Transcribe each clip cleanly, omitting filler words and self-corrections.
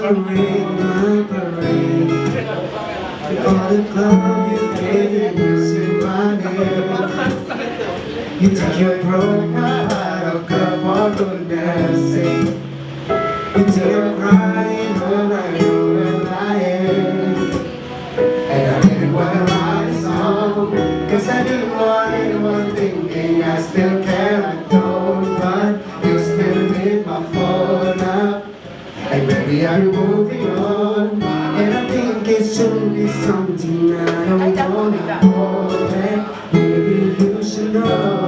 masquerade, my parade. All the club you gave me, say my name. You take your broke heart of God for goodness sake. You take I'm crying all night, all I am. And I didn't want to write a song, cause I didn't want anyone thinking I still care and don't. But you still hit my phone up, and maybe I'm moving on. And I think it should be something I don't wanna hold back. Maybe you should know.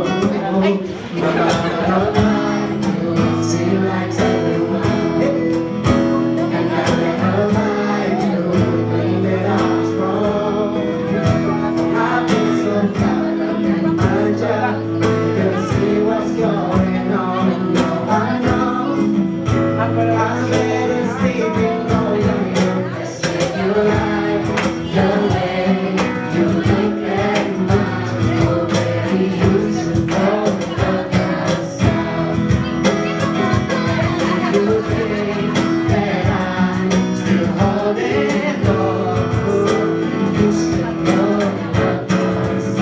You seem like everyone, and I never lied to you that I was wrong. I've been so caught up in my job, can't see what's going on. No, I know I'm better sleeping over you. Let's take your life the way you look at mine. Oh baby, you should know the first time. You think that I'm still holding on, you should know the first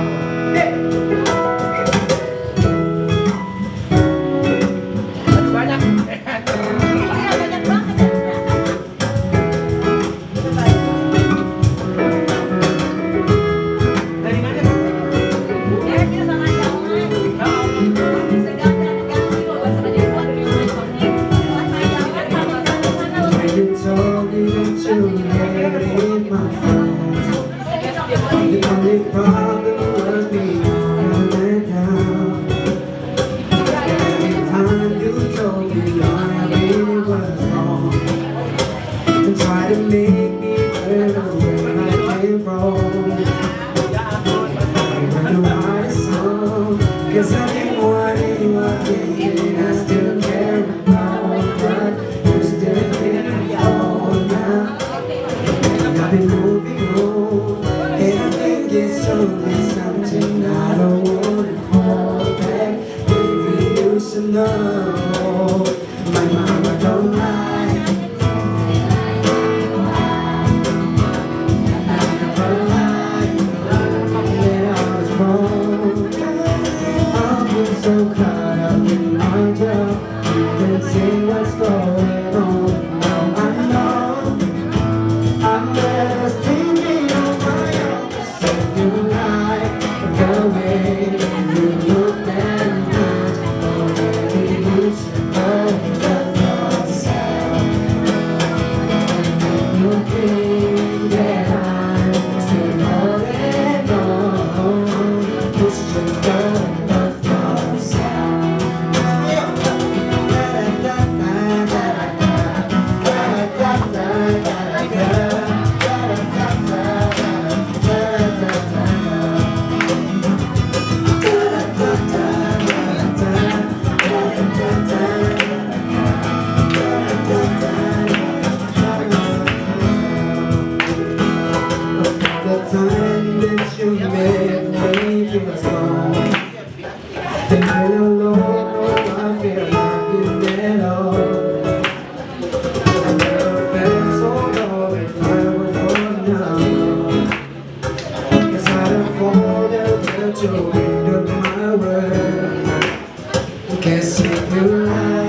you told me that you hated my friends. The only problem was me let down. Every time you told me I really was wrong, and tried to make me feel where I came from. You had to write a song, cause I didn't want anyone thinking I still care about, but you still think I've been moving on, and I think it's only something I don't wanna hold back. Maybe you should know, my mama don't lie. I never lied when I was wrong. I've been so caught up in my job, you can see what's going on. Now I know I'm better sleeping on my own. If you like the way you look at me, oh baby, you should know the first time. And if you think that I'm still holding on, you should know the first time. The time that you made me feel strong, and when alone, I feel like it at all. I never felt so low and I was falling down. Guess I don't fall that you into my world. Guess if you lie